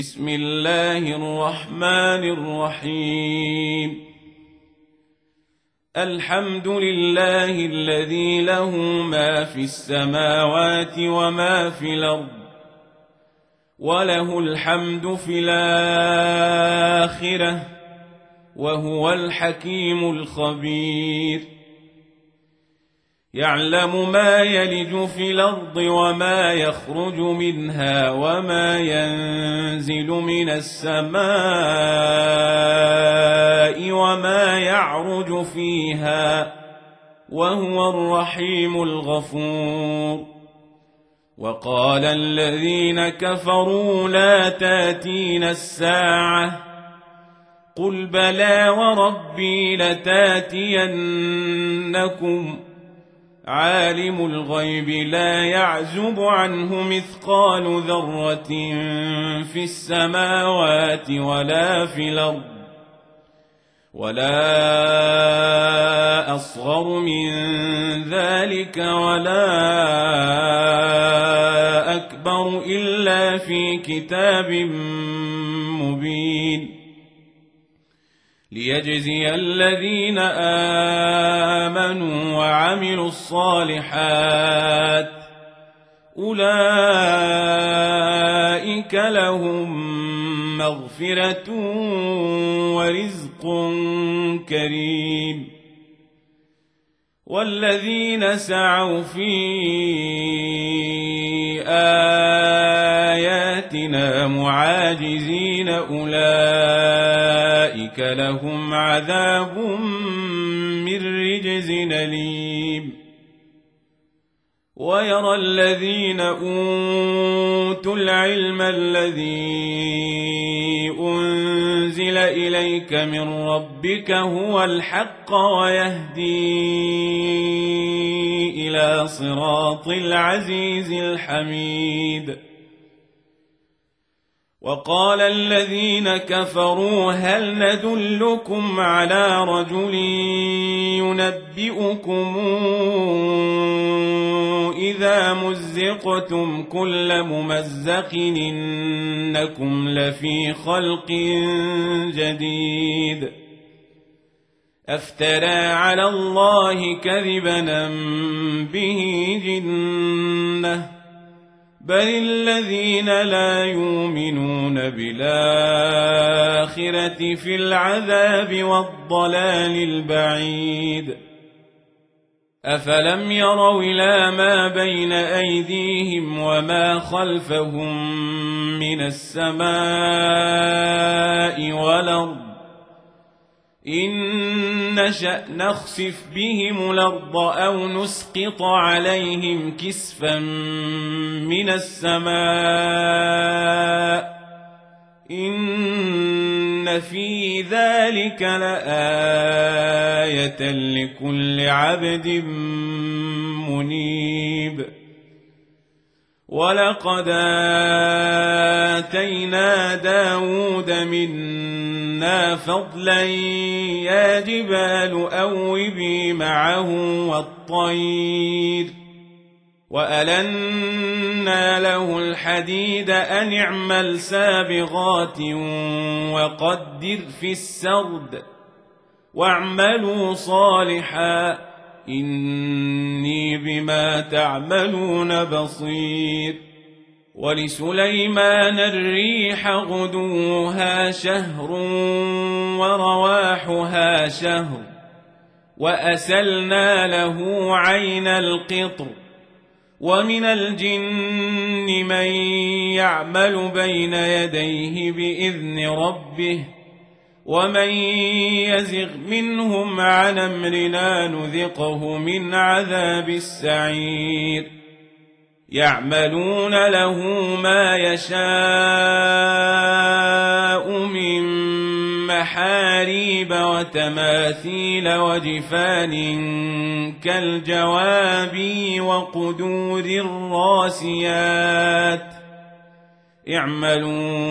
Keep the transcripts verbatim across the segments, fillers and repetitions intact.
بسم الله الرحمن الرحيم. الحمد لله الذي له ما في السماوات وما في الأرض، وله الحمد في الآخرة، وهو الحكيم الخبير. يعلم ما يلج في الأرض وما يخرج منها وما ينزل من السماء وما يعرج فيها، وهو الرحيم الغفور. وقال الذين كفروا لا تاتين الساعة، قل بلى وربي لتاتينكم، عالم الغيب لا يعزب عنه مثقال ذرة في السماوات ولا في الأرض، ولا أصغر من ذلك ولا أكبر إلا في كتاب مبين، ليجزي الذين آمنوا وعملوا الصالحات، أولئك لهم مغفرة ورزق كريم. والذين سعوا في آياتنا معاجزين أولئك لهم عذاب من رجز أليم. ويرى الذين أوتوا العلم الذي أنزل إليك من ربك هو الحق ويهدي إلى صراط العزيز الحميد. وقال الذين كفروا هل ندلكم على رجل ينبئكم إذا مزقتم كل ممزق إنكم لفي خلق جديد، أفترى على الله كذبا أم به جنة، بل الذين لا يؤمنون بالآخرة في العذاب والضلال البعيد. أفلم يروا إلى ما بين أيديهم وما خلفهم من السماء والأرض، إن نشأ نخسف بهم الأرض أو نسقط عليهم كسفا من السماء، إن في ذلك لآية لكل عبد منيب. ولقد آتينا داود منا فضلا يا جبال أوبي معه والطير، وألنا له الحديد أن اعمل سابغات وقدر في السرد، واعملوا صالحا إني بما تعملون بصير. ولسليمان الريح غدوها شهر ورواحها شهر، وأسلنا له عين القطر، ومن الجن من يعمل بين يديه بإذن ربه، ومن يزغ منهم عن أمرنا نذقه من عذاب السعير. يعملون له ما يشاء من محاريب وتماثيل وجفان كالجواب وقدور الراسيات، اعملوا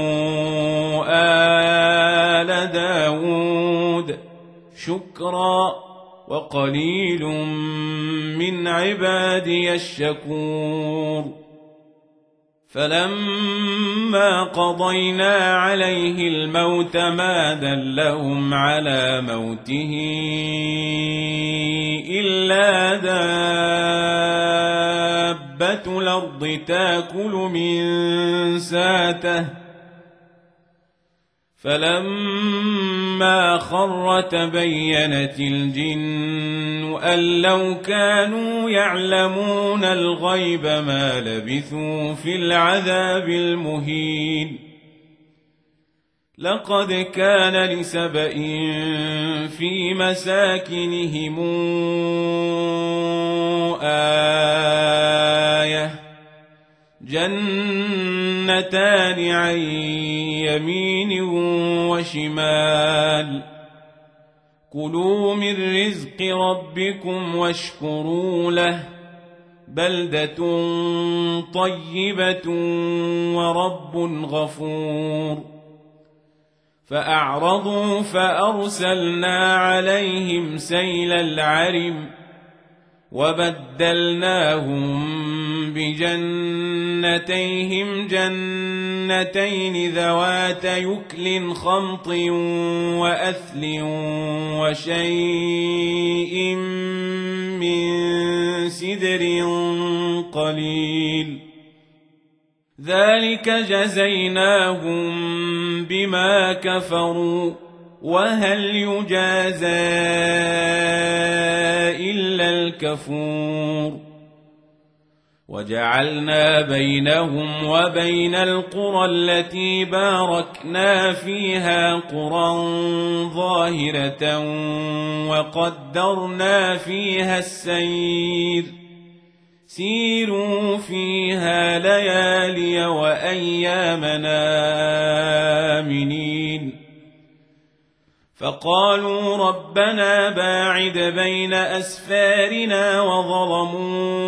آل داود شكرا وقليل من عبادي الشكور. فلما قضينا عليه الموت ما دلهم على موته إلا دابة الأرض تأكل من ساته فلما خر تبينت الجن أن لو كانوا يعلمون الغيب ما لبثوا في العذاب المهين لقد كان لسبإ في مساكنهم آية جنتان عن يمين وشمال كلوا من رزق ربكم واشكروا له بلدة طيبة ورب غفور فأعرضوا فأرسلنا عليهم سيل العرم وبدلناهم بجنتيهم جنتين ذوات يكل خمط وأثل وشيء من سدر قليل ذلك جزيناهم بما كفروا وهل يجازى إلا الكفور وجعلنا بينهم وبين القرى التي باركنا فيها قرى ظاهرة وقدرنا فيها السير سيروا فيها ليالي وأيامنا آمنين فقالوا ربنا باعد بين أسفارنا وظلموا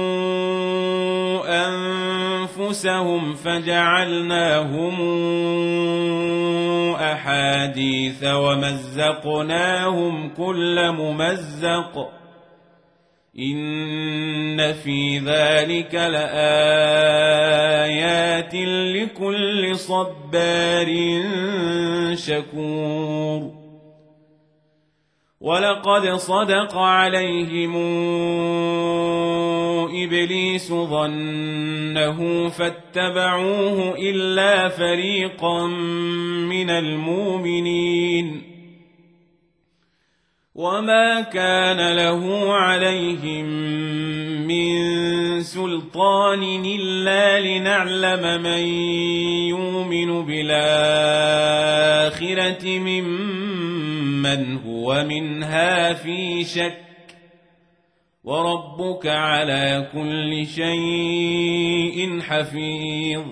أنفسهم فجعلناهم أحاديث ومزقناهم كل ممزق إن في ذلك لآيات لكل صبار شكور ولقد صدق عليهم إبليس ظنه فاتبعوه إلا فريقا من المؤمنين وما كان له عليهم من سلطان إلا لنعلم من يؤمن بالآخرة ممن هو منها في شك وربك على كل شيء حفيظ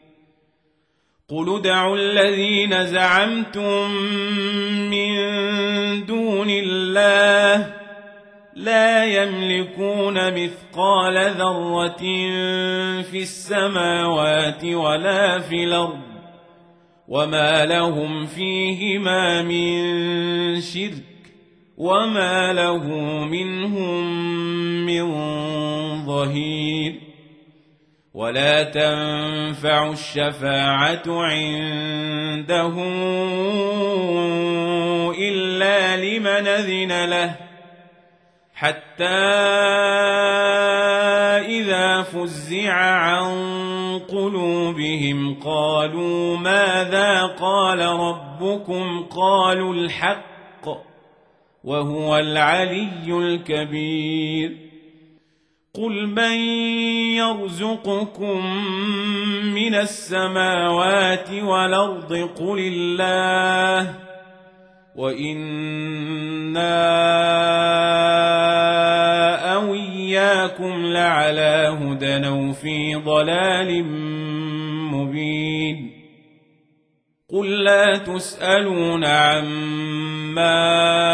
قل ادعوا الذين زعمتم من دون الله لا يملكون مثقال ذرة في السماوات ولا في الأرض وما لهم فيهما من شرك وما له منهم من ظهير ولا تنفع الشفاعة عنده إلا لمن أذن له حتى إذا فزع عن قلوبهم قالوا ماذا قال ربكم قالوا الحق وهو العلي الكبير قل من يرزقكم من السماوات والأرض قل الله وإنا أو إياكم لعلى هدى أو في ضلال مبين قل لا تسألون عما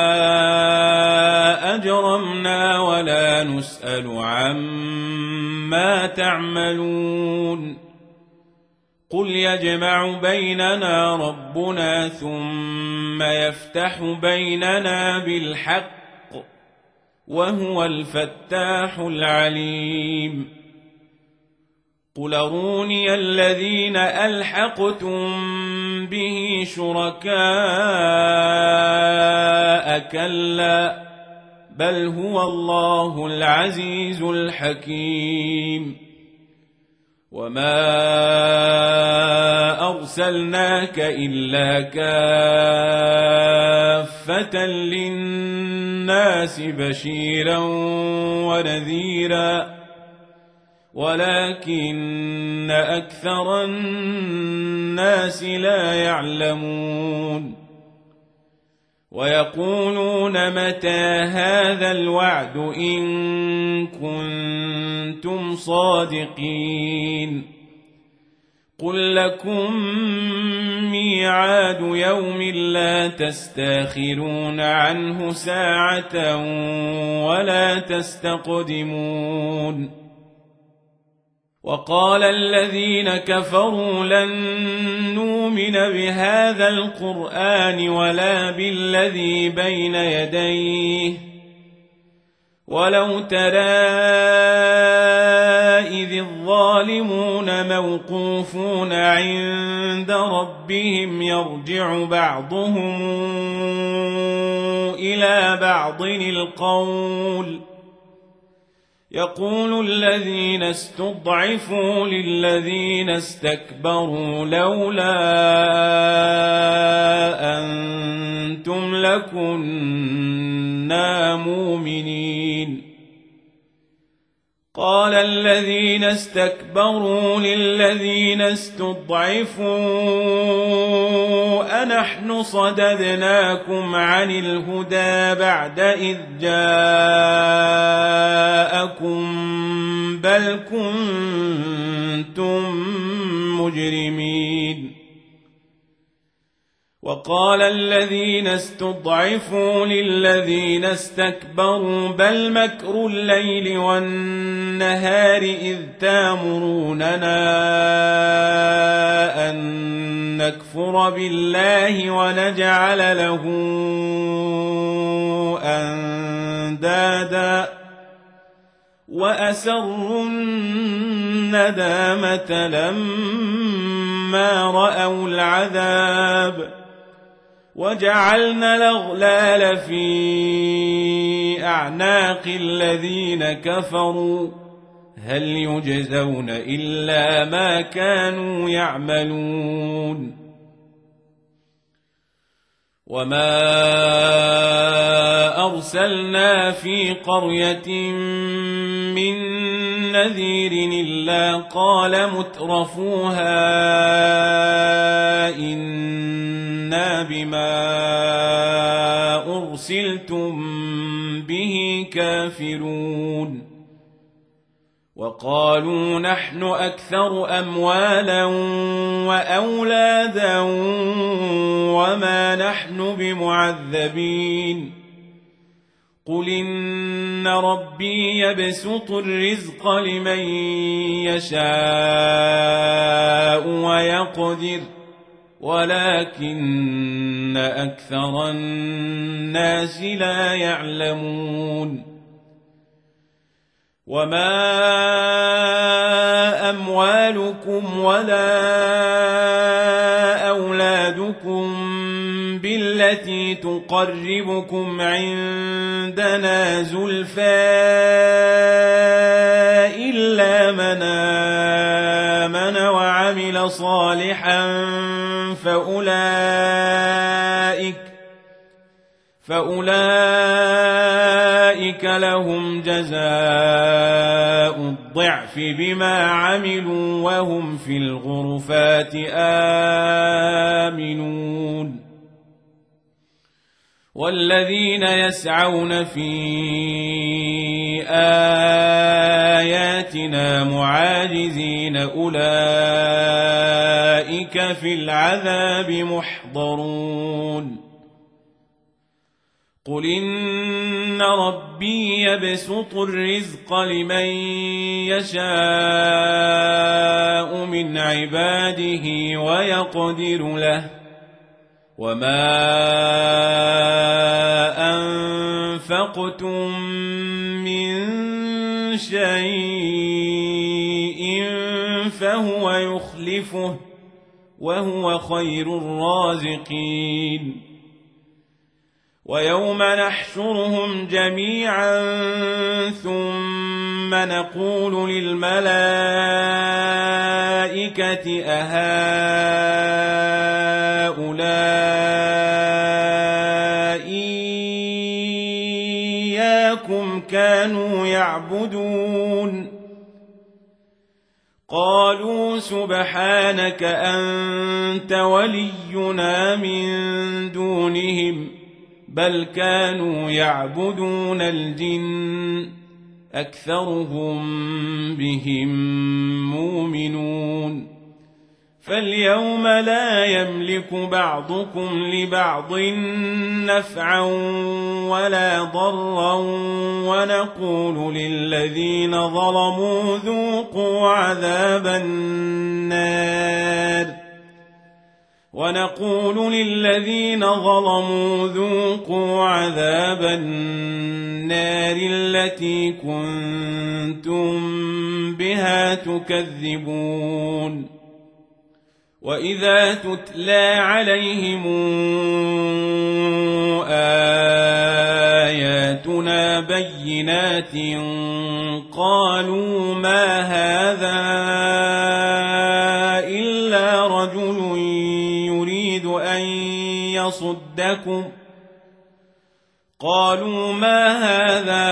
أجرمنا ولا نسأل عما تعملون قل يجمع بيننا ربنا ثم يفتح بيننا بالحق وهو الفتاح العليم قل أروني الذين ألحقتم به شركاء كلا بل هو الله العزيز الحكيم وما أرسلناك إلا كافة للناس بشيرا ونذيرا ولكن أكثر الناس لا يعلمون ويقولون متى هذا الوعد إن كنتم صادقين قل لكم ميعاد يوم لا تستاخرون عنه ساعة ولا تستقدمون وقال الذين كفروا لن نؤمن بهذا القرآن ولا بالذي بين يديه ولو ترى إذ الظالمون موقوفون عند ربهم يرجع بعضهم إلى بعض القول يقول الذين استضعفوا للذين استكبروا لولا أنتم لكنا مؤمنين قال الذين استكبروا للذين استضعفوا أنحن صددناكم عن الهدى بعد إذ جاءكم بل كنتم مجرمين وقال الذين استضعفوا للذين استكبروا بل مكر الليل والنهار إذ تامروننا أن نكفر بالله ونجعل له أندادا وأسروا الندامة لما رأوا العذاب وجعلنا الأغلال في أعناق الذين كفروا هل يجزون إلا ما كانوا يعملون وما أرسلنا في قرية من نذير إلا قال مترفوها إنا بما أرسلتم به كافرون وقالوا نحن أكثر أموالا وأولادا وما نحن بمعذبين قل إن ربي يبسط الرزق لمن يشاء ويقدر ولكن أكثر الناس لا يعلمون وما أموالكم ولا أولادكم بالتي تقربكم عندنا زلفى إلا من آمن وعمل صالحا فأولئك فأولئك لهم جزاء الضعف بما عملوا وهم في الغرفات آمنون والذين يسعون في آياتنا معاجزين أولئك في العذاب محضرون قل إن ربي يبسط الرزق لمن يشاء من عباده ويقدر له وما أنفقتم من شيء سيكلفه وهو خير الرازقين. ويوم نحشرهم جميعا ثم نقول للملائكة أهؤلاء إياكم كانوا يعبدون قالوا سبحانك أنت ولينا من دونهم بل كانوا يعبدون الجن أكثرهم بهم مؤمنون. فاليوم لا يملك بعضكم لبعض نفعا ولا ضرا ونقول للذين ظلموا ذوقوا عذاب النار ونقول للذين ظلموا ذوقوا عذاب النار التي كنتم بها تكذبون. وإذا تتلى عليهم آياتنا بينات قالوا ما هذا إلا رجل يريد أن يصدكم قالوا ما هذا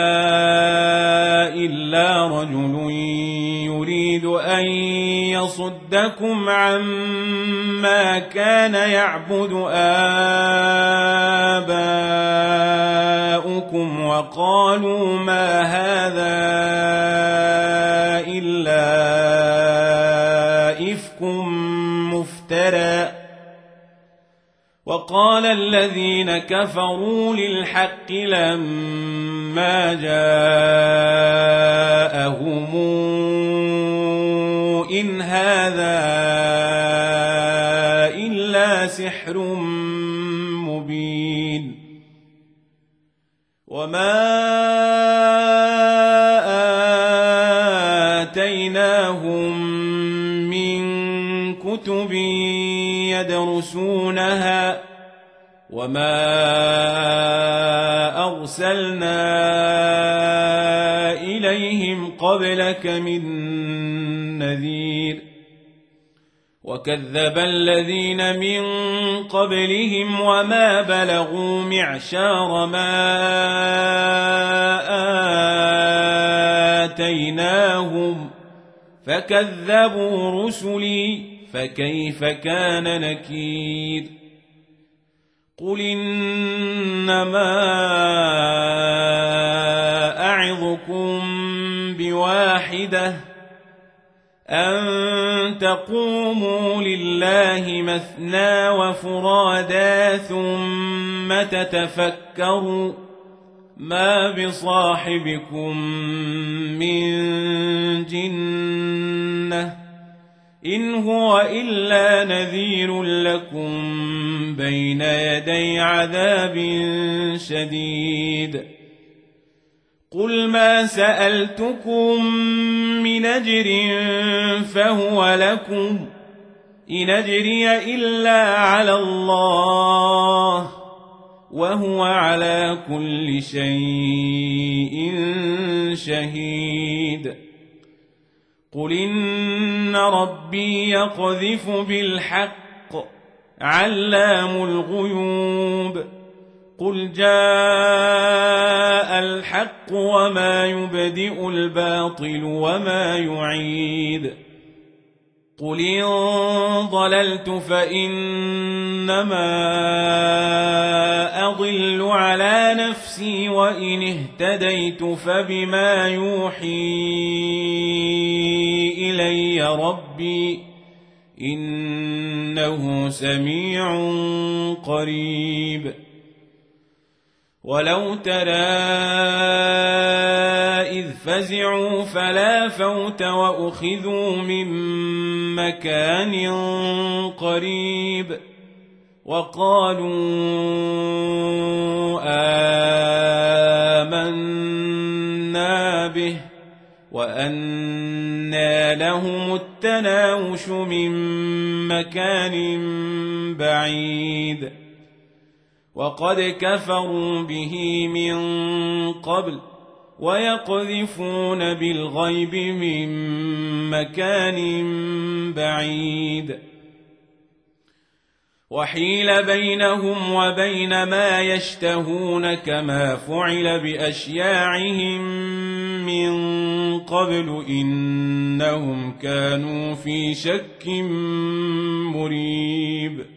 إلا رجل يريد أن يصدكم عما كان يعبد آباؤكم وقالوا ما هذا إلا إفك مفترى. وقال الذين كفروا للحق لما جاءهم إن هذا إلا سحر مبين. وما آتيناهم من كتب يدرسونها وما أرسلنا إليهم قبلك من نذير. وكذب الذين من قبلهم وما بلغوا معشار ما آتيناهم فكذبوا رسلي فكيف كان نكير. قل إنما أعظكم بواحدة أن تقوموا لله مثنى وفرادا ثم تتفكروا ما بصاحبكم من جنة إن هو إلا نذير لكم بين يدي عذاب شديد. قل ما سألتكم من أجر فهو لكم إن أجري إلا على الله وهو على كل شيء شهيد. قل إن ربي يقذف بالحق علام الغيوب. قل جاء الحق وما يبدئ الباطل وما يعيد. قل إن ضللت فإنما أضل على نفسي وإن اهتديت فبما يوحي إلي ربي إنه سميع قريب. ولو ترى إذ فزعوا فلا فوت وأخذوا من مكان قريب وقالوا آمنا به وأنى لهم التوبة التناوش من مكان بعيد وقد كفروا به من قبل ويقذفون بالغيب من مكان بعيد وحيل بينهم وبين ما يشتهون كما فعل بأشياعهم من قبل إنهم كانوا في شك مريب